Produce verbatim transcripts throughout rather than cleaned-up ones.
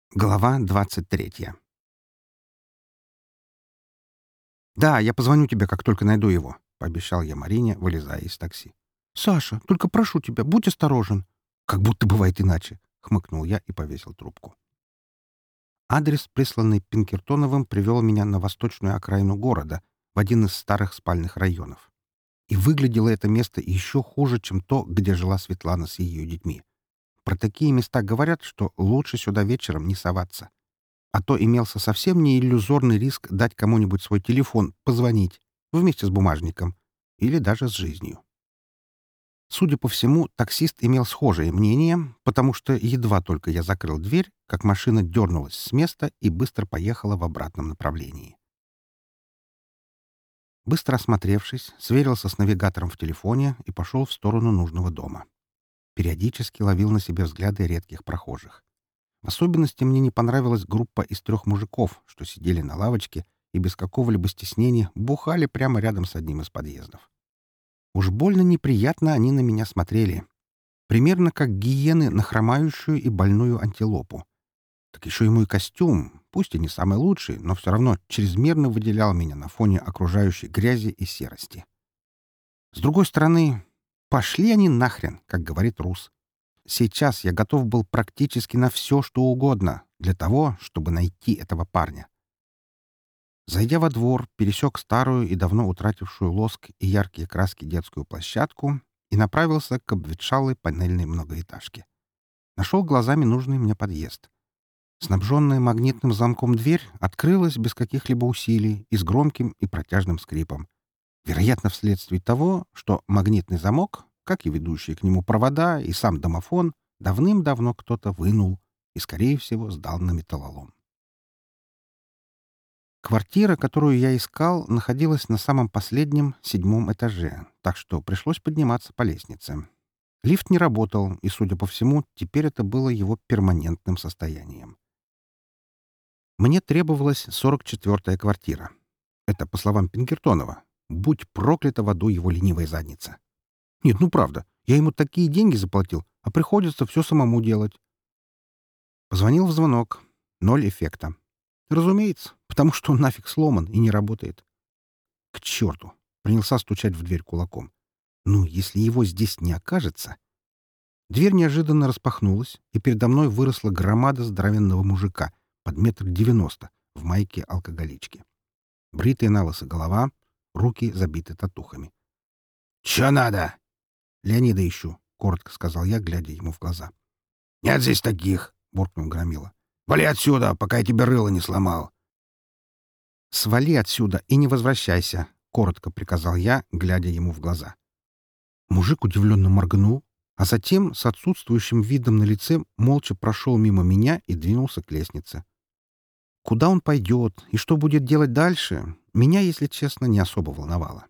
Глава двадцать третья. «Да, я позвоню тебе, как только найду его», — пообещал я Марине, вылезая из такси. «Саша, только прошу тебя, будь осторожен». «Как будто бывает иначе», — хмыкнул я и повесил трубку. Адрес, присланный Пинкертоновым, привел меня на восточную окраину города, в один из старых спальных районов. И выглядело это место еще хуже, чем то, где жила Светлана с ее детьми. Про такие места говорят, что лучше сюда вечером не соваться. А то имелся совсем не иллюзорный риск дать кому-нибудь свой телефон, позвонить, вместе с бумажником, или даже с жизнью. Судя по всему, таксист имел схожее мнение, потому что едва только я закрыл дверь, как машина дернулась с места и быстро поехала в обратном направлении. Быстро осмотревшись, сверился с навигатором в телефоне и пошел в сторону нужного дома. Периодически ловил на себе взгляды редких прохожих. В особенности мне не понравилась группа из трех мужиков, что сидели на лавочке и без какого-либо стеснения бухали прямо рядом с одним из подъездов. Уж больно неприятно они на меня смотрели. Примерно как гиены на хромающую и больную антилопу. Так еще и мой костюм, пусть и не самый лучший, но все равно чрезмерно выделял меня на фоне окружающей грязи и серости. С другой стороны, пошли они нахрен, как говорит Рус. Сейчас я готов был практически на все, что угодно, для того, чтобы найти этого парня. Зайдя во двор, пересек старую и давно утратившую лоск и яркие краски детскую площадку и направился к обветшалой панельной многоэтажке. Нашел глазами нужный мне подъезд. Снабженная магнитным замком дверь открылась без каких-либо усилий и с громким и протяжным скрипом. Вероятно, вследствие того, что магнитный замок, как и ведущие к нему провода и сам домофон, давным-давно кто-то вынул и, скорее всего, сдал на металлолом. Квартира, которую я искал, находилась на самом последнем, седьмом этаже, так что пришлось подниматься по лестнице. Лифт не работал, и, судя по всему, теперь это было его перманентным состоянием. Мне требовалась сорок четвёртая квартира. Это, по словам Пинкертонова, будь проклята в аду его ленивая задница. Нет, ну правда, я ему такие деньги заплатил, а приходится все самому делать. Позвонил в звонок. Ноль эффекта. Разумеется, потому что он нафиг сломан и не работает. К черту! Принялся стучать в дверь кулаком. Ну, если его здесь не окажется... Дверь неожиданно распахнулась, и передо мной выросла громада здоровенного мужика под метр девяносто в майке алкоголички. Бритая налысо голова, руки забиты татухами. — Чё надо? — Леонида ищу, — коротко сказал я, глядя ему в глаза. — Нет здесь таких, — буркнул Громила. — Вали отсюда, пока я тебе рыло не сломал. — Свали отсюда и не возвращайся, — коротко приказал я, глядя ему в глаза. Мужик удивленно моргнул, а затем с отсутствующим видом на лице молча прошел мимо меня и двинулся к лестнице. Куда он пойдет и что будет делать дальше, меня, если честно, не особо волновало.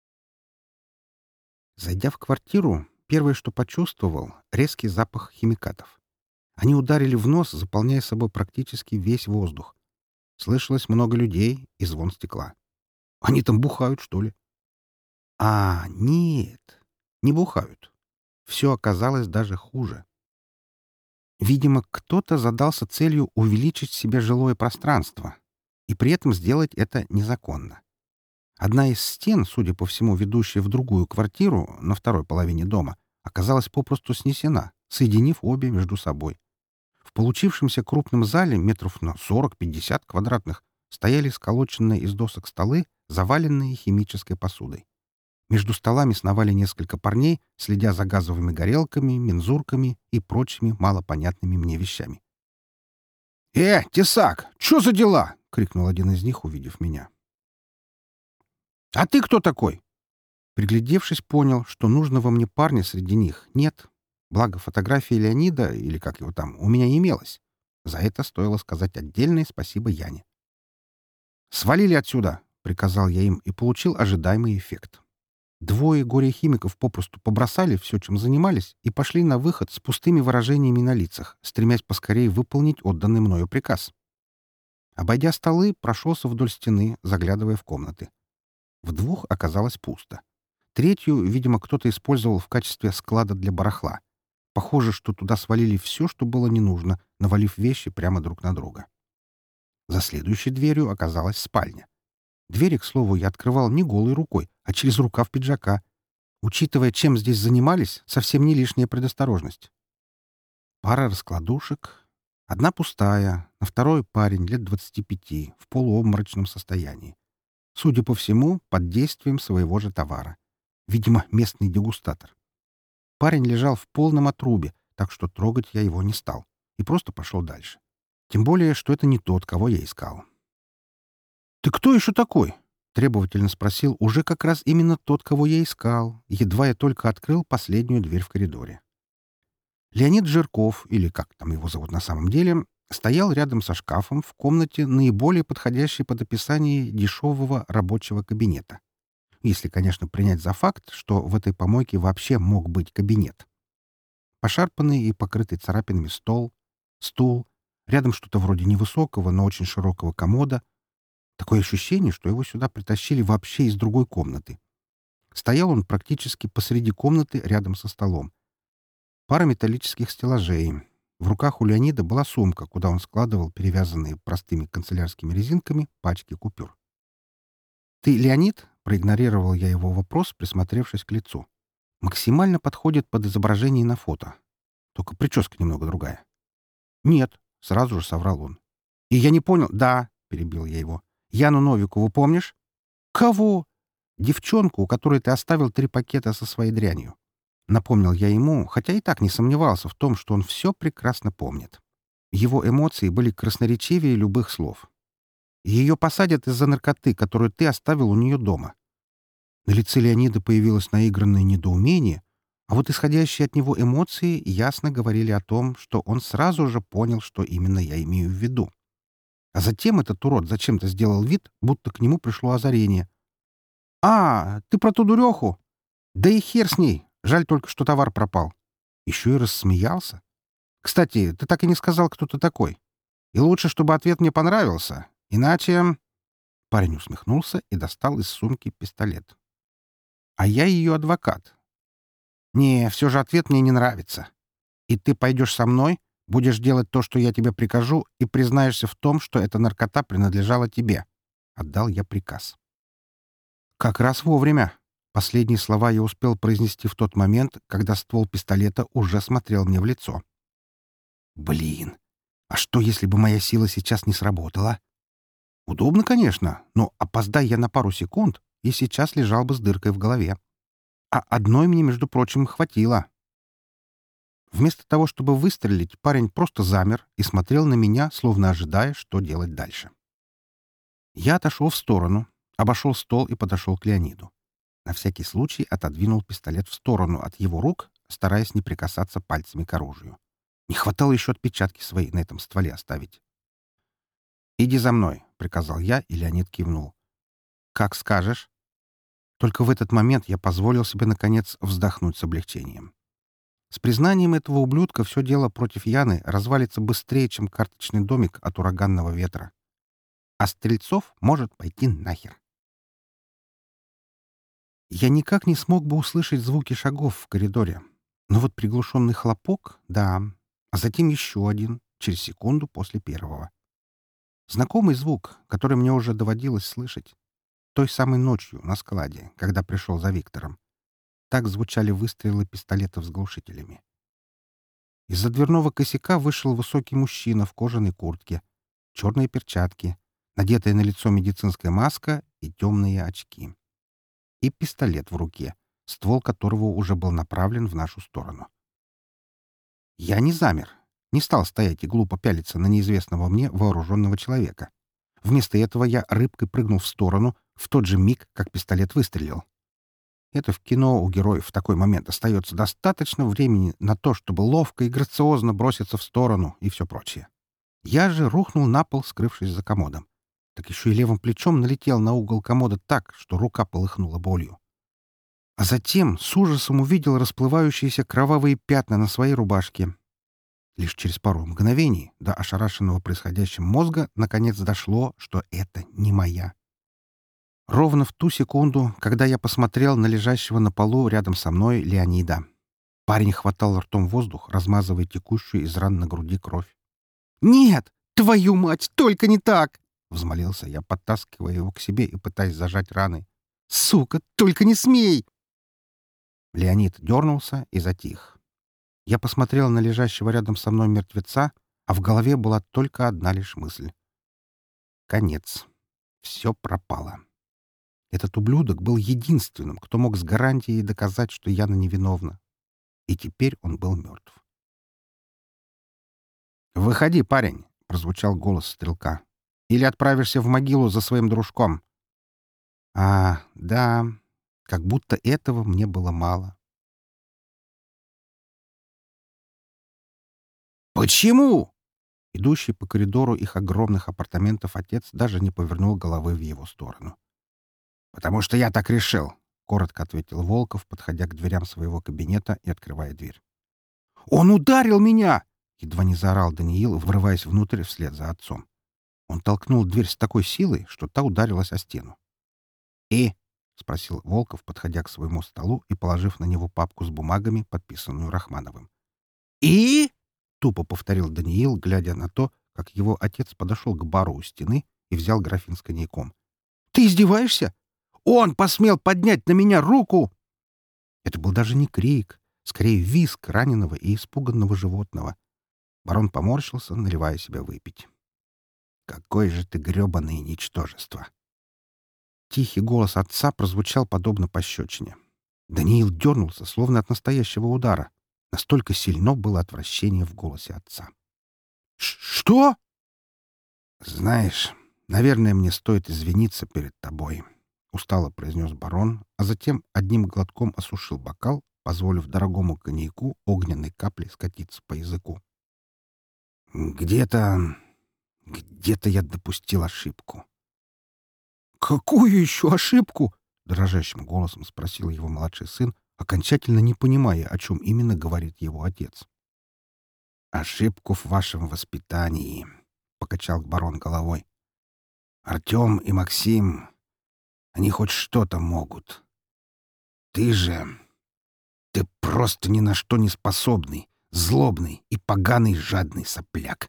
Зайдя в квартиру, первое, что почувствовал — резкий запах химикатов. Они ударили в нос, заполняя собой практически весь воздух. Слышалось много людей и звон стекла. Они там бухают, что ли? А, нет, не бухают. Все оказалось даже хуже. Видимо, кто-то задался целью увеличить себе жилое пространство, и при этом сделать это незаконно. Одна из стен, судя по всему, ведущая в другую квартиру на второй половине дома, оказалась попросту снесена, соединив обе между собой. В получившемся крупном зале метров на сорок-пятьдесят квадратных стояли сколоченные из досок столы, заваленные химической посудой. Между столами сновали несколько парней, следя за газовыми горелками, мензурками и прочими малопонятными мне вещами. «Э, тесак, что за дела?» — крикнул один из них, увидев меня. «А ты кто такой?» Приглядевшись, понял, что нужного мне парня среди них нет. Благо, фотография Леонида, или как его там, у меня имелась. За это стоило сказать отдельное спасибо Яне. «Свалили отсюда!» — приказал я им и получил ожидаемый эффект. Двое горе-химиков попросту побросали все, чем занимались, и пошли на выход с пустыми выражениями на лицах, стремясь поскорее выполнить отданный мною приказ. Обойдя столы, прошелся вдоль стены, заглядывая в комнаты. В двух оказалось пусто. Третью, видимо, кто-то использовал в качестве склада для барахла. Похоже, что туда свалили все, что было не нужно, навалив вещи прямо друг на друга. За следующей дверью оказалась спальня. Двери, к слову, я открывал не голой рукой, а через рукав пиджака. Учитывая, чем здесь занимались, совсем не лишняя предосторожность. Пара раскладушек. Одна пустая, на второй парень лет двадцати пяти, в полуобморочном состоянии. Судя по всему, под действием своего же товара. Видимо, местный дегустатор. Парень лежал в полном отрубе, так что трогать я его не стал. И просто пошел дальше. Тем более, что это не тот, кого я искал. «Ты кто еще такой?» — требовательно спросил уже как раз именно тот, кого я искал, едва я только открыл последнюю дверь в коридоре. Леонид Жирков, или как там его зовут на самом деле, стоял рядом со шкафом в комнате, наиболее подходящей под описание дешевого рабочего кабинета. Если, конечно, принять за факт, что в этой помойке вообще мог быть кабинет. Пошарпанный и покрытый царапинами стол, стул, рядом что-то вроде невысокого, но очень широкого комода. Такое ощущение, что его сюда притащили вообще из другой комнаты. Стоял он практически посреди комнаты рядом со столом. Пара металлических стеллажей. В руках у Леонида была сумка, куда он складывал перевязанные простыми канцелярскими резинками пачки купюр. «Ты Леонид?» — проигнорировал я его вопрос, присмотревшись к лицу. «Максимально подходит под изображение на фото. Только прическа немного другая». «Нет», — сразу же соврал он. «И я не понял...» «Да», — перебил я его. «Яну Новикову помнишь?» «Кого?» «Девчонку, у которой ты оставил три пакета со своей дрянью». Напомнил я ему, хотя и так не сомневался в том, что он все прекрасно помнит. Его эмоции были красноречивее любых слов. «Ее посадят из-за наркоты, которую ты оставил у нее дома». На лице Леонида появилось наигранное недоумение, а вот исходящие от него эмоции ясно говорили о том, что он сразу же понял, что именно я имею в виду. А затем этот урод зачем-то сделал вид, будто к нему пришло озарение. «А, ты про ту дуреху? Да и хер с ней. Жаль только, что товар пропал». Еще и рассмеялся. «Кстати, ты так и не сказал, кто ты такой. И лучше, чтобы ответ мне понравился. Иначе...» Парень усмехнулся и достал из сумки пистолет. «А я ее адвокат. Не, все же ответ мне не нравится. И ты пойдешь со мной, будешь делать то, что я тебе прикажу, и признаешься в том, что эта наркота принадлежала тебе». Отдал я приказ. Как раз вовремя. Последние слова я успел произнести в тот момент, когда ствол пистолета уже смотрел мне в лицо. Блин, а что, если бы моя сила сейчас не сработала? Удобно, конечно, но опоздай я на пару секунд, и сейчас лежал бы с дыркой в голове. А одной мне, между прочим, хватило. Вместо того, чтобы выстрелить, парень просто замер и смотрел на меня, словно ожидая, что делать дальше. Я отошел в сторону, обошел стол и подошел к Леониду. На всякий случай отодвинул пистолет в сторону от его рук, стараясь не прикасаться пальцами к оружию. Не хватало еще отпечатки свои на этом стволе оставить. «Иди за мной», — приказал я, и Леонид кивнул. «Как скажешь». Только в этот момент я позволил себе, наконец, вздохнуть с облегчением. С признанием этого ублюдка все дело против Яны развалится быстрее, чем карточный домик от ураганного ветра. А Стрельцов может пойти нахер. Я никак не смог бы услышать звуки шагов в коридоре. Но вот приглушенный хлопок — да, а затем еще один, через секунду после первого. Знакомый звук, который мне уже доводилось слышать. Той самой ночью на складе, когда пришел за Виктором. Так звучали выстрелы пистолетов с глушителями. Из-за дверного косяка вышел высокий мужчина в кожаной куртке, черные перчатки, надетая на лицо медицинская маска и темные очки. И пистолет в руке, ствол которого уже был направлен в нашу сторону. Я не замер, не стал стоять и глупо пялиться на неизвестного мне вооруженного человека. Вместо этого я рыбкой прыгнул в сторону в тот же миг, как пистолет выстрелил. Это в кино у героев в такой момент остается достаточно времени на то, чтобы ловко и грациозно броситься в сторону и все прочее. Я же рухнул на пол, скрывшись за комодом. Так еще и левым плечом налетел на угол комода так, что рука полыхнула болью. А затем с ужасом увидел расплывающиеся кровавые пятна на своей рубашке. Лишь через пару мгновений до ошарашенного происходящим мозга наконец дошло, что это не моя. Ровно в ту секунду, когда я посмотрел на лежащего на полу рядом со мной Леонида. Парень хватал ртом воздух, размазывая текущую из ран на груди кровь. «Нет! Твою мать! Только не так!» — взмолился я, подтаскивая его к себе и пытаясь зажать раны. «Сука! Только не смей!» Леонид дернулся и затих. Я посмотрел на лежащего рядом со мной мертвеца, а в голове была только одна лишь мысль. Конец. Все пропало. Этот ублюдок был единственным, кто мог с гарантией доказать, что Яна невиновна. И теперь он был мертв. «Выходи, парень!» — прозвучал голос стрелка. «Или отправишься в могилу за своим дружком». А, да, как будто этого мне было мало. «Почему?» Идущий по коридору их огромных апартаментов отец даже не повернул головы в его сторону. «Потому что я так решил», — коротко ответил Волков, подходя к дверям своего кабинета и открывая дверь. «Он ударил меня!» — едва не заорал Даниил, врываясь внутрь вслед за отцом. Он толкнул дверь с такой силой, что та ударилась о стену. «И?» — спросил Волков, подходя к своему столу и положив на него папку с бумагами, подписанную Рахмановым. «И?» — тупо повторил Даниил, глядя на то, как его отец подошел к бару у стены и взял графин с коньяком. «Ты издеваешься? Он посмел поднять на меня руку!» Это был даже не крик, скорее визг раненого и испуганного животного. Барон поморщился, наливая себя выпить. «Какое же ты гребаное ничтожество!» Тихий голос отца прозвучал подобно пощечине. Даниил дернулся, словно от настоящего удара. Настолько сильно было отвращение в голосе отца. «Что?» «Знаешь, наверное, мне стоит извиниться перед тобой», — устало произнес барон, а затем одним глотком осушил бокал, позволив дорогому коньяку огненной капле скатиться по языку. «Где-то... где-то я допустил ошибку». «Какую еще ошибку?» — дрожащим голосом спросил его младший сын, окончательно не понимая, о чем именно говорит его отец. «Ошибку в вашем воспитании», — покачал барон головой. «Артем и Максим, они хоть что-то могут. Ты же... ты просто ни на что не способный, злобный и поганый жадный сопляк».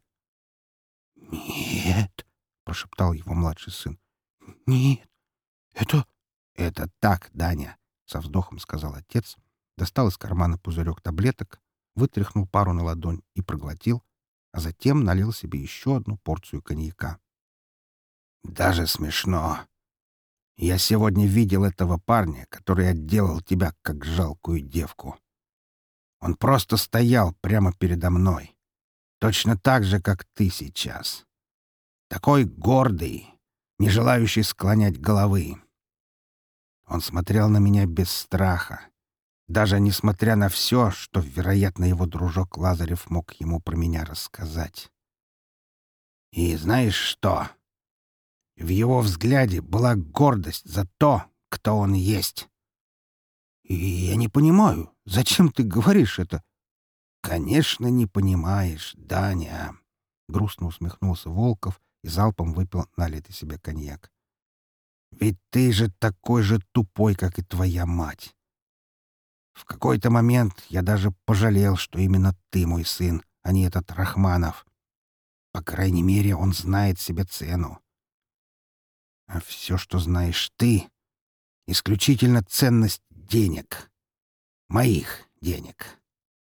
«Нет», — прошептал его младший сын. «Нет, это...» «Это так, Даня», — со вздохом сказал отец, достал из кармана пузырек таблеток, вытряхнул пару на ладонь и проглотил, а затем налил себе еще одну порцию коньяка. «Даже смешно. Я сегодня видел этого парня, который отделал тебя как жалкую девку. Он просто стоял прямо передо мной, точно так же, как ты сейчас. Такой гордый, не желающий склонять головы. Он смотрел на меня без страха, даже несмотря на все, что, вероятно, его дружок Лазарев мог ему про меня рассказать. И знаешь что? В его взгляде была гордость за то, кто он есть. И я не понимаю, зачем ты говоришь это? Конечно, не понимаешь, Даня. Грустно усмехнулся Волков и залпом выпил налитый себе коньяк. Ведь ты же такой же тупой, как и твоя мать. В какой-то момент я даже пожалел, что именно ты мой сын, а не этот Рахманов. По крайней мере, он знает себе цену. А все, что знаешь ты, — исключительно ценность денег. Моих денег.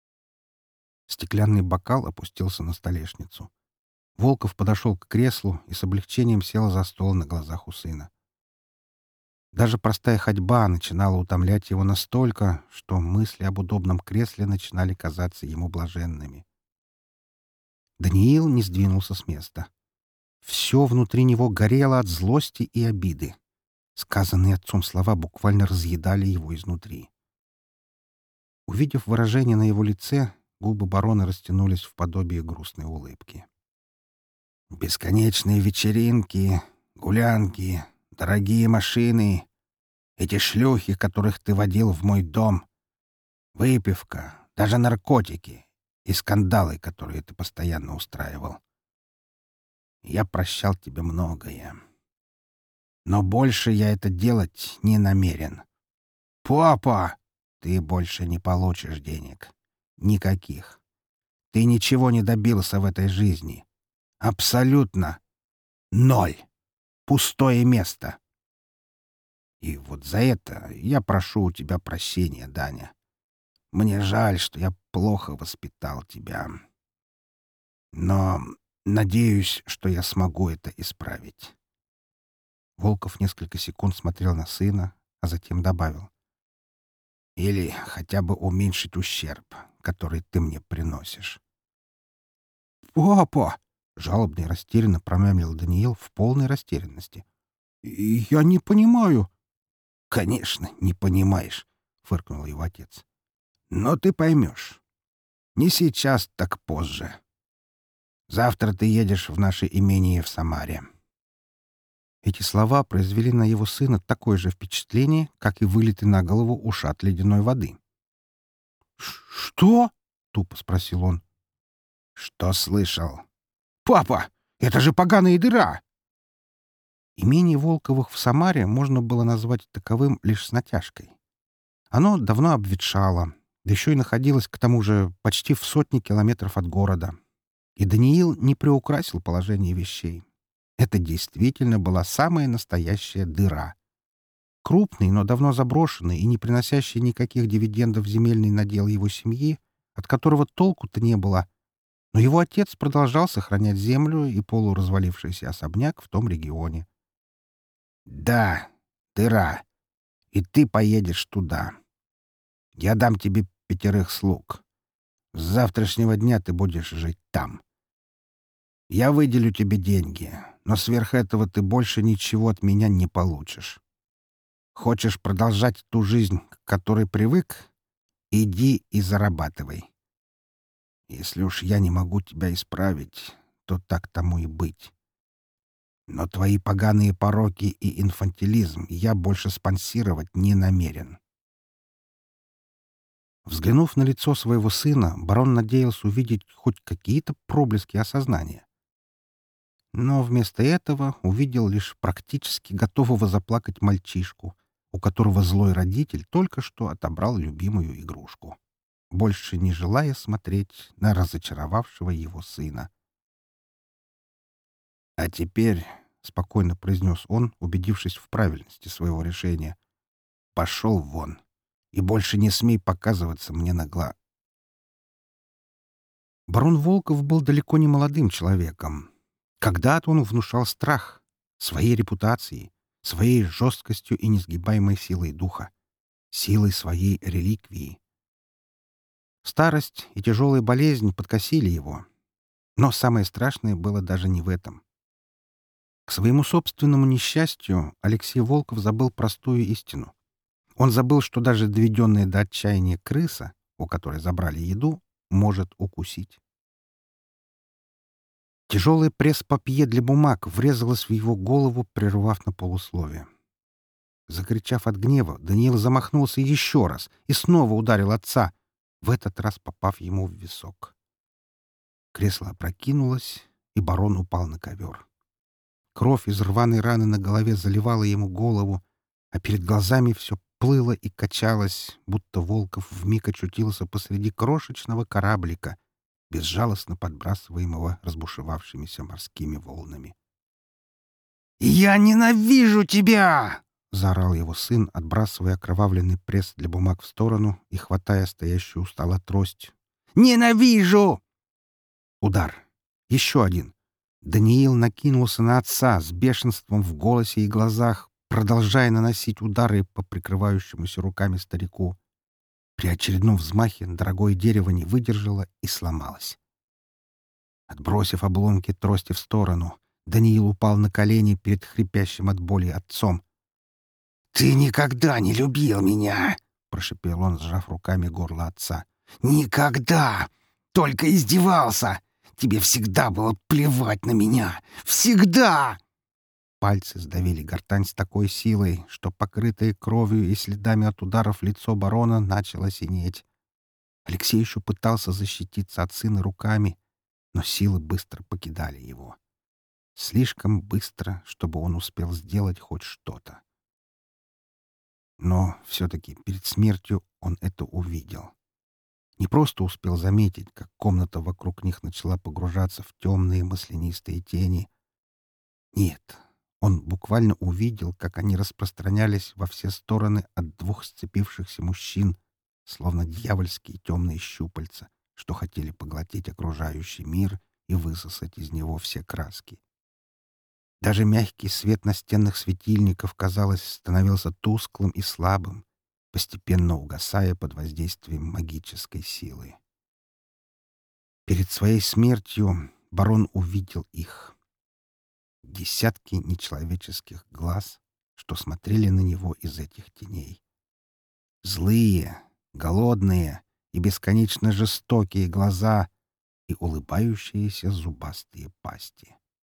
Стеклянный бокал опустился на столешницу. Волков подошел к креслу и с облегчением сел за стол на глазах у сына. Даже простая ходьба начинала утомлять его настолько, что мысли об удобном кресле начинали казаться ему блаженными. Даниил не сдвинулся с места. Все внутри него горело от злости и обиды. Сказанные отцом слова буквально разъедали его изнутри. Увидев выражение на его лице, губы барона растянулись в подобие грустной улыбки. «Бесконечные вечеринки, гулянки, дорогие машины, эти шлюхи, которых ты водил в мой дом, выпивка, даже наркотики и скандалы, которые ты постоянно устраивал. Я прощал тебе многое. Но больше я это делать не намерен. Папа, ты больше не получишь денег. Никаких. Ты ничего не добился в этой жизни. Абсолютно ноль. Пустое место. И вот за это я прошу у тебя прощения, Даня. Мне жаль, что я плохо воспитал тебя. Но надеюсь, что я смогу это исправить. Волков несколько секунд смотрел на сына, а затем добавил. Или хотя бы уменьшить ущерб, который ты мне приносишь. «Папа!» — жалобно и растерянно промямлил Даниил в полной растерянности. «Я не понимаю». «Конечно, не понимаешь», — фыркнул его отец. «Но ты поймешь. Не сейчас, так позже. Завтра ты едешь в наше имение в Самаре». Эти слова произвели на его сына такое же впечатление, как и вылитый на голову ушат ледяной воды. «Что?» — тупо спросил он. «Что слышал?» «Папа, это же поганая дыра!» Имение Волковых в Самаре можно было назвать таковым лишь с натяжкой. Оно давно обветшало, да еще и находилось, к тому же, почти в сотне километров от города. И Даниил не приукрасил положение вещей. Это действительно была самая настоящая дыра. Крупный, но давно заброшенный и не приносящий никаких дивидендов земельный надел его семьи, от которого толку-то не было. Но его отец продолжал сохранять землю и полуразвалившийся особняк в том регионе. «Да, дыра. И ты поедешь туда. Я дам тебе пятерых слуг. С завтрашнего дня ты будешь жить там. Я выделю тебе деньги, но сверх этого ты больше ничего от меня не получишь. Хочешь продолжать ту жизнь, к которой привык? Иди и зарабатывай. Если уж я не могу тебя исправить, то так тому и быть. Но твои поганые пороки и инфантилизм я больше спонсировать не намерен». Взглянув на лицо своего сына, барон надеялся увидеть хоть какие-то проблески осознания. Но вместо этого увидел лишь практически готового заплакать мальчишку, у которого злой родитель только что отобрал любимую игрушку, больше не желая смотреть на разочаровавшего его сына. «А теперь», — спокойно произнес он, убедившись в правильности своего решения, — «пошел вон и больше не смей показываться мне на гла». Барон Волков был далеко не молодым человеком. Когда-то он внушал страх своей репутацией, своей жесткостью и несгибаемой силой духа, силой своей реликвии. Старость и тяжелая болезнь подкосили его. Но самое страшное было даже не в этом. К своему собственному несчастью Алексей Волков забыл простую истину. Он забыл, что даже доведенная до отчаяния крыса, у которой забрали еду, может укусить. Тяжелое пресс-папье для бумаг врезалось в его голову, прервав на полусловие. Закричав от гнева, Даниил замахнулся еще раз и снова ударил отца, в этот раз попав ему в висок. Кресло опрокинулось, и барон упал на ковер. Кровь из рваной раны на голове заливала ему голову, а перед глазами все плыло и качалось, будто Волков вмиг очутился посреди крошечного кораблика, безжалостно подбрасываемого разбушевавшимися морскими волнами. «Я ненавижу тебя!» — заорал его сын, отбрасывая окровавленный пресс для бумаг в сторону и хватая стоящую у стола трость. «Ненавижу!» Удар. Еще один. Даниил накинулся на отца с бешенством в голосе и глазах, продолжая наносить удары по прикрывающемуся руками старику. При очередном взмахе дорогое дерево не выдержало и сломалось. Отбросив обломки трости в сторону, Даниил упал на колени перед хрипящим от боли отцом. «Ты никогда не любил меня!» — прошипел он, сжав руками горло отца. «Никогда! Только издевался! Тебе всегда было плевать на меня! Всегда!» Пальцы сдавили гортань с такой силой, что покрытое кровью и следами от ударов лицо барона начало синеть. Алексей еще пытался защититься от сына руками, но силы быстро покидали его. Слишком быстро, чтобы он успел сделать хоть что-то. Но все-таки перед смертью он это увидел. Не просто успел заметить, как комната вокруг них начала погружаться в темные маслянистые тени. Нет, он буквально увидел, как они распространялись во все стороны от двух сцепившихся мужчин, словно дьявольские темные щупальца, что хотели поглотить окружающий мир и высосать из него все краски. Даже мягкий свет настенных светильников, казалось, становился тусклым и слабым, постепенно угасая под воздействием магической силы. Перед своей смертью барон увидел их. Десятки нечеловеческих глаз, что смотрели на него из этих теней. Злые, голодные и бесконечно жестокие глаза и улыбающиеся зубастые пасти.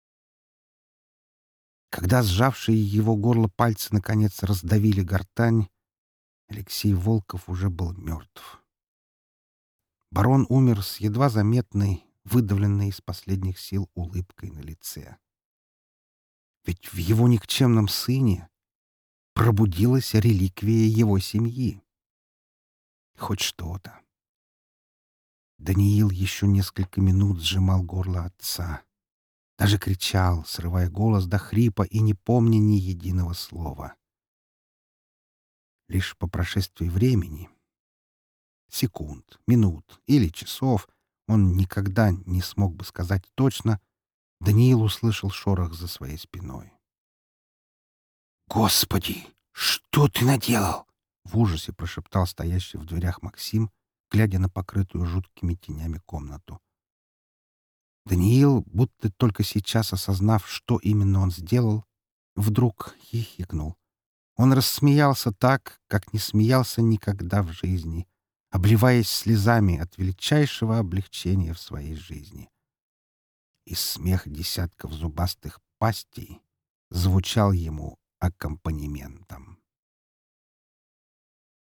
Когда сжавшие его горло пальцы наконец раздавили гортань, Алексей Волков уже был мертв. Барон умер с едва заметной, выдавленной из последних сил улыбкой на лице. Ведь в его никчемном сыне пробудилась реликвия его семьи. Хоть что-то. Даниил еще несколько минут сжимал горло отца. Даже кричал, срывая голос до хрипа и не помня ни единого слова. Лишь по прошествии времени, секунд, минут или часов, он никогда не смог бы сказать точно, Даниил услышал шорох за своей спиной. «Господи, что ты наделал?» — в ужасе прошептал стоящий в дверях Максим, глядя на покрытую жуткими тенями комнату. Даниил, будто только сейчас осознав, что именно он сделал, вдруг хихикнул. Он рассмеялся так, как не смеялся никогда в жизни, обливаясь слезами от величайшего облегчения в своей жизни. И смех десятков зубастых пастей звучал ему аккомпанементом.